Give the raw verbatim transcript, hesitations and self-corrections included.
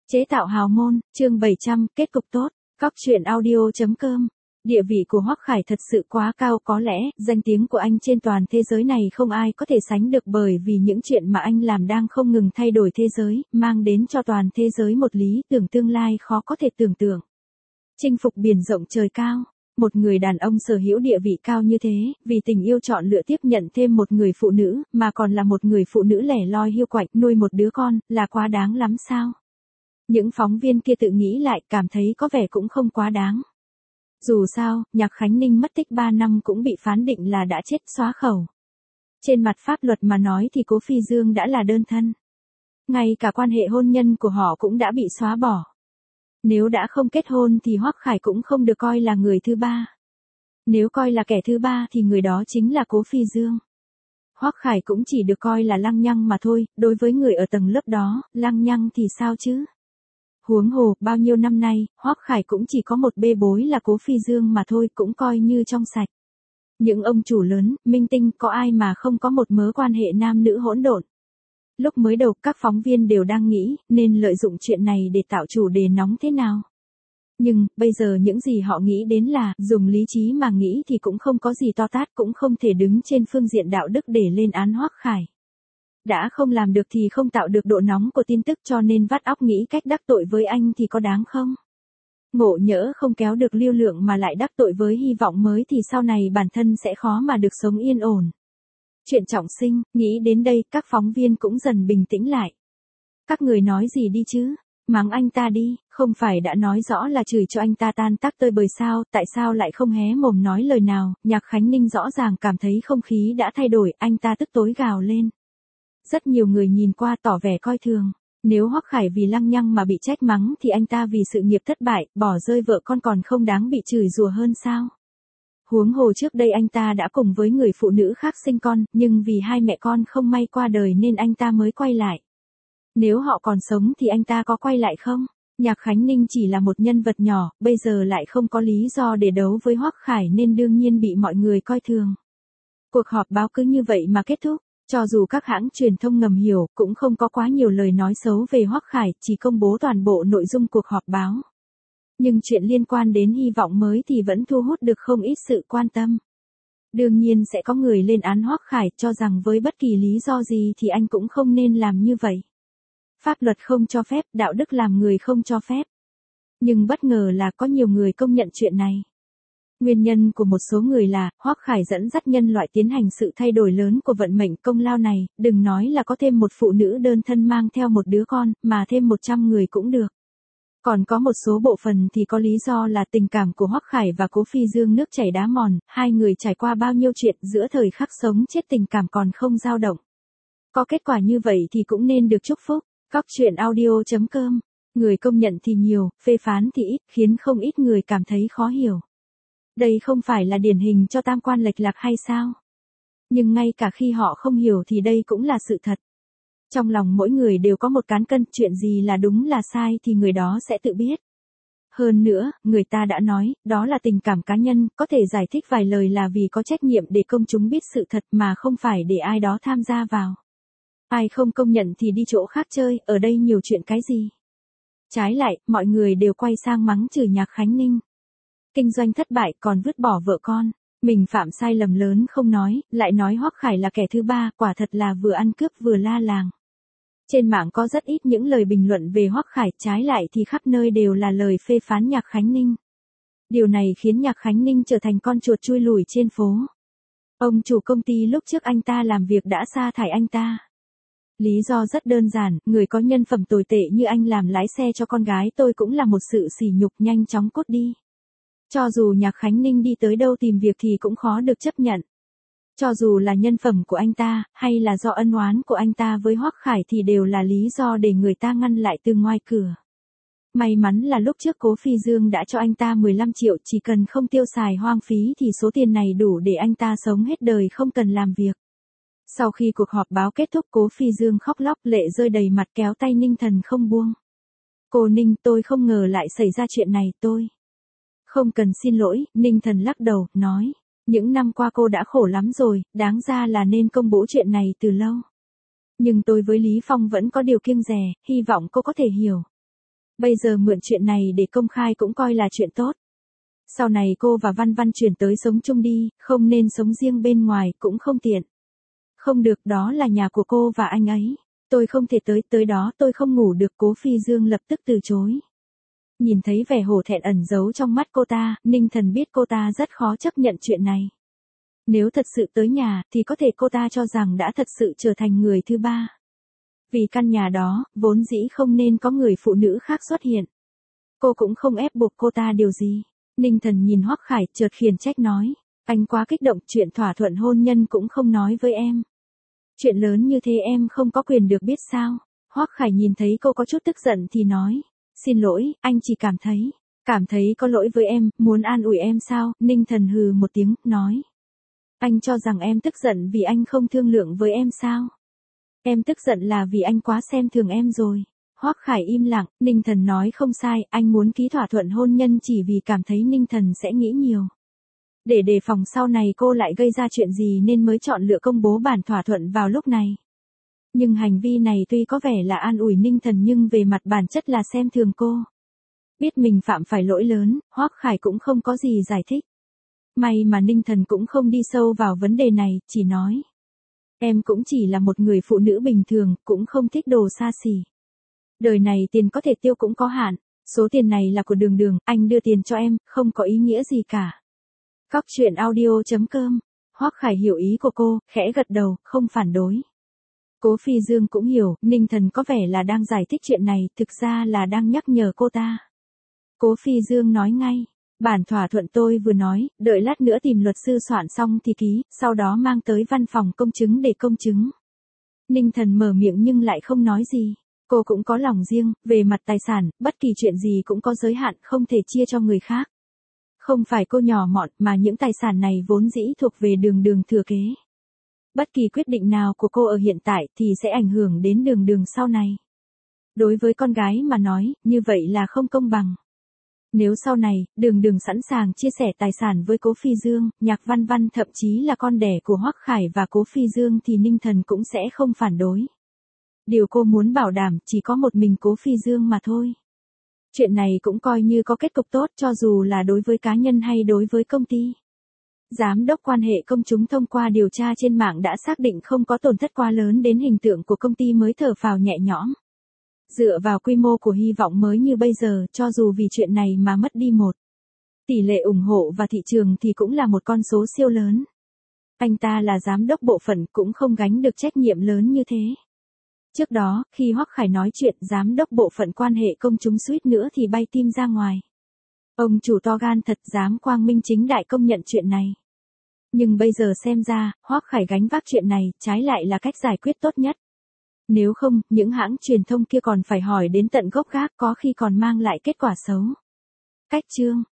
Chế tạo hào môn, chương bảy trăm, kết cục tốt, Cóc truyện audio.com. Địa vị của Hoắc Khải thật sự quá cao, có lẽ, danh tiếng của anh trên toàn thế giới này không ai có thể sánh được, bởi vì những chuyện mà anh làm đang không ngừng thay đổi thế giới, mang đến cho toàn thế giới một lý tưởng tương lai khó có thể tưởng tượng. Chinh phục biển rộng trời cao. Một người đàn ông sở hữu địa vị cao như thế, vì tình yêu chọn lựa tiếp nhận thêm một người phụ nữ, mà còn là một người phụ nữ lẻ loi hiu quạnh, nuôi một đứa con, là quá đáng lắm sao? Những phóng viên kia tự nghĩ lại, cảm thấy có vẻ cũng không quá đáng. Dù sao, Nhạc Khánh Ninh mất tích ba năm cũng bị phán định là đã chết xóa khẩu. Trên mặt pháp luật mà nói thì Cố Phi Dương đã là đơn thân. Ngay cả quan hệ hôn nhân của họ cũng đã bị xóa bỏ. Nếu đã không kết hôn thì Hoắc Khải cũng không được coi là người thứ ba. Nếu coi là kẻ thứ ba thì người đó chính là Cố Phi Dương. Hoắc Khải cũng chỉ được coi là lăng nhăng mà thôi, đối với người ở tầng lớp đó, lăng nhăng thì sao chứ? Huống hồ, bao nhiêu năm nay, Hoắc Khải cũng chỉ có một bê bối là Cố Phi Dương mà thôi, cũng coi như trong sạch. Những ông chủ lớn, minh tinh, có ai mà không có một mớ quan hệ nam nữ hỗn độn. Lúc mới đầu, các phóng viên đều đang nghĩ, nên lợi dụng chuyện này để tạo chủ đề nóng thế nào. Nhưng, bây giờ những gì họ nghĩ đến là, dùng lý trí mà nghĩ thì cũng không có gì to tát, cũng không thể đứng trên phương diện đạo đức để lên án Hoắc Khải. Đã không làm được thì không tạo được độ nóng của tin tức, cho nên vắt óc nghĩ cách đắc tội với anh thì có đáng không? Ngộ nhỡ không kéo được lưu lượng mà lại đắc tội với hy vọng mới thì sau này bản thân sẽ khó mà được sống yên ổn. Chuyện trọng sinh, nghĩ đến đây, các phóng viên cũng dần bình tĩnh lại. Các người nói gì đi chứ? Mắng anh ta đi, không phải đã nói rõ là chửi cho anh ta tan tác tơi bời sao, tại sao lại không hé mồm nói lời nào? Nhạc Khánh Ninh rõ ràng cảm thấy không khí đã thay đổi, anh ta tức tối gào lên. Rất nhiều người nhìn qua tỏ vẻ coi thường. Nếu Hoắc Khải vì lăng nhăng mà bị trách mắng thì anh ta vì sự nghiệp thất bại, bỏ rơi vợ con còn không đáng bị chửi rủa hơn sao? Huống hồ trước đây anh ta đã cùng với người phụ nữ khác sinh con, nhưng vì hai mẹ con không may qua đời nên anh ta mới quay lại. Nếu họ còn sống thì anh ta có quay lại không? Nhạc Khánh Ninh chỉ là một nhân vật nhỏ, bây giờ lại không có lý do để đấu với Hoắc Khải nên đương nhiên bị mọi người coi thường. Cuộc họp báo cứ như vậy mà kết thúc. Cho dù các hãng truyền thông ngầm hiểu, cũng không có quá nhiều lời nói xấu về Hoắc Khải, chỉ công bố toàn bộ nội dung cuộc họp báo. Nhưng chuyện liên quan đến hy vọng mới thì vẫn thu hút được không ít sự quan tâm. Đương nhiên sẽ có người lên án Hoắc Khải, cho rằng với bất kỳ lý do gì thì anh cũng không nên làm như vậy. Pháp luật không cho phép, đạo đức làm người không cho phép. Nhưng bất ngờ là có nhiều người công nhận chuyện này. Nguyên nhân của một số người là, Hoắc Khải dẫn dắt nhân loại tiến hành sự thay đổi lớn của vận mệnh, công lao này, đừng nói là có thêm một phụ nữ đơn thân mang theo một đứa con, mà thêm một trăm người cũng được. Còn có một số bộ phận thì có lý do là tình cảm của Hoắc Khải và Cố Phi Dương nước chảy đá mòn, hai người trải qua bao nhiêu chuyện, giữa thời khắc sống chết tình cảm còn không dao động. Có kết quả như vậy thì cũng nên được chúc phúc. Cóc truyện audio.com. Người công nhận thì nhiều, phê phán thì ít, khiến không ít người cảm thấy khó hiểu. Đây không phải là điển hình cho tam quan lệch lạc hay sao? Nhưng ngay cả khi họ không hiểu thì đây cũng là sự thật. Trong lòng mỗi người đều có một cán cân, chuyện gì là đúng là sai thì người đó sẽ tự biết. Hơn nữa, người ta đã nói, đó là tình cảm cá nhân, có thể giải thích vài lời là vì có trách nhiệm để công chúng biết sự thật mà không phải để ai đó tham gia vào. Ai không công nhận thì đi chỗ khác chơi, ở đây nhiều chuyện cái gì? Trái lại, mọi người đều quay sang mắng chửi Nhạc Khánh Ninh. Kinh doanh thất bại còn vứt bỏ vợ con, mình phạm sai lầm lớn không nói, lại nói Hoắc Khải là kẻ thứ ba, quả thật là vừa ăn cướp vừa la làng. Trên mạng có rất ít những lời bình luận về Hoắc Khải, trái lại thì khắp nơi đều là lời phê phán Nhạc Khánh Ninh. Điều này khiến Nhạc Khánh Ninh trở thành con chuột chui lủi trên phố. Ông chủ công ty lúc trước anh ta làm việc đã sa thải anh ta. Lý do rất đơn giản, người có nhân phẩm tồi tệ như anh làm lái xe cho con gái tôi cũng là một sự sỉ nhục, nhanh chóng cút đi. Cho dù Nhạc Khánh Ninh đi tới đâu tìm việc thì cũng khó được chấp nhận. Cho dù là nhân phẩm của anh ta, hay là do ân oán của anh ta với Hoắc Khải thì đều là lý do để người ta ngăn lại từ ngoài cửa. May mắn là lúc trước Cố Phi Dương đã cho anh ta mười lăm triệu, chỉ cần không tiêu xài hoang phí thì số tiền này đủ để anh ta sống hết đời không cần làm việc. Sau khi cuộc họp báo kết thúc, Cố Phi Dương khóc lóc lệ rơi đầy mặt, kéo tay Ninh Thần không buông. Cô Ninh, tôi không ngờ lại xảy ra chuyện này, tôi... Không cần xin lỗi, Ninh Thần lắc đầu, nói. Những năm qua cô đã khổ lắm rồi, đáng ra là nên công bố chuyện này từ lâu. Nhưng tôi với Lý Phong vẫn có điều kiêng dè, hy vọng cô có thể hiểu. Bây giờ mượn chuyện này để công khai cũng coi là chuyện tốt. Sau này cô và Văn Văn chuyển tới sống chung đi, không nên sống riêng bên ngoài, cũng không tiện. Không được, đó là nhà của cô và anh ấy. Tôi không thể tới, tới đó tôi không ngủ được. Cố Phi Dương lập tức từ chối. Nhìn thấy vẻ hổ thẹn ẩn giấu trong mắt cô ta, Ninh Thần biết cô ta rất khó chấp nhận chuyện này. Nếu thật sự tới nhà, thì có thể cô ta cho rằng đã thật sự trở thành người thứ ba. Vì căn nhà đó, vốn dĩ không nên có người phụ nữ khác xuất hiện. Cô cũng không ép buộc cô ta điều gì. Ninh Thần nhìn Hoắc Khải, chợt khiển trách nói. Anh quá kích động, chuyện thỏa thuận hôn nhân cũng không nói với em. Chuyện lớn như thế em không có quyền được biết sao? Hoắc Khải nhìn thấy cô có chút tức giận thì nói. Xin lỗi, anh chỉ cảm thấy. Cảm thấy có lỗi với em, muốn an ủi em sao? Ninh Thần hừ một tiếng, nói. Anh cho rằng em tức giận vì anh không thương lượng với em sao? Em tức giận là vì anh quá xem thường em rồi. Hoắc Khải im lặng, Ninh Thần nói không sai, anh muốn ký thỏa thuận hôn nhân chỉ vì cảm thấy Ninh Thần sẽ nghĩ nhiều. Để đề phòng sau này cô lại gây ra chuyện gì nên mới chọn lựa công bố bản thỏa thuận vào lúc này. Nhưng hành vi này tuy có vẻ là an ủi Ninh Thần nhưng về mặt bản chất là xem thường cô. Biết mình phạm phải lỗi lớn, Hoắc Khải cũng không có gì giải thích. May mà Ninh Thần cũng không đi sâu vào vấn đề này, chỉ nói. Em cũng chỉ là một người phụ nữ bình thường, cũng không thích đồ xa xỉ. Đời này tiền có thể tiêu cũng có hạn, số tiền này là của Đường Đường, anh đưa tiền cho em, không có ý nghĩa gì cả. Cóc truyện audio chấm com. Hoắc Khải hiểu ý của cô, khẽ gật đầu, không phản đối. Cố Phi Dương cũng hiểu, Ninh Thần có vẻ là đang giải thích chuyện này, thực ra là đang nhắc nhở cô ta. Cố Phi Dương nói ngay. Bản thỏa thuận tôi vừa nói, đợi lát nữa tìm luật sư soạn xong thì ký, sau đó mang tới văn phòng công chứng để công chứng. Ninh Thần mở miệng nhưng lại không nói gì. Cô cũng có lòng riêng, về mặt tài sản, bất kỳ chuyện gì cũng có giới hạn, không thể chia cho người khác. Không phải cô nhỏ mọn mà những tài sản này vốn dĩ thuộc về Đường Đường thừa kế. Bất kỳ quyết định nào của cô ở hiện tại thì sẽ ảnh hưởng đến Đường Đường sau này. Đối với con gái mà nói, như vậy là không công bằng. Nếu sau này, Đường Đường sẵn sàng chia sẻ tài sản với Cố Phi Dương, Nhạc Văn Văn thậm chí là con đẻ của Hoắc Khải và Cố Phi Dương thì Ninh Thần cũng sẽ không phản đối. Điều cô muốn bảo đảm chỉ có một mình Cố Phi Dương mà thôi. Chuyện này cũng coi như có kết cục tốt cho dù là đối với cá nhân hay đối với công ty. Giám đốc quan hệ công chúng thông qua điều tra trên mạng đã xác định không có tổn thất quá lớn đến hình tượng của công ty mới thở phào nhẹ nhõm. Dựa vào quy mô của hy vọng mới như bây giờ, cho dù vì chuyện này mà mất đi một tỷ lệ ủng hộ và thị trường thì cũng là một con số siêu lớn. Anh ta là giám đốc bộ phận cũng không gánh được trách nhiệm lớn như thế. Trước đó, khi Hoắc Khải nói chuyện, giám đốc bộ phận quan hệ công chúng suýt nữa thì bay tim ra ngoài. Ông chủ to gan thật, dám quang minh chính đại công nhận chuyện này. Nhưng bây giờ xem ra, Hoắc Khải gánh vác chuyện này, trái lại là cách giải quyết tốt nhất. Nếu không, những hãng truyền thông kia còn phải hỏi đến tận gốc gác, có khi còn mang lại kết quả xấu. Cách chương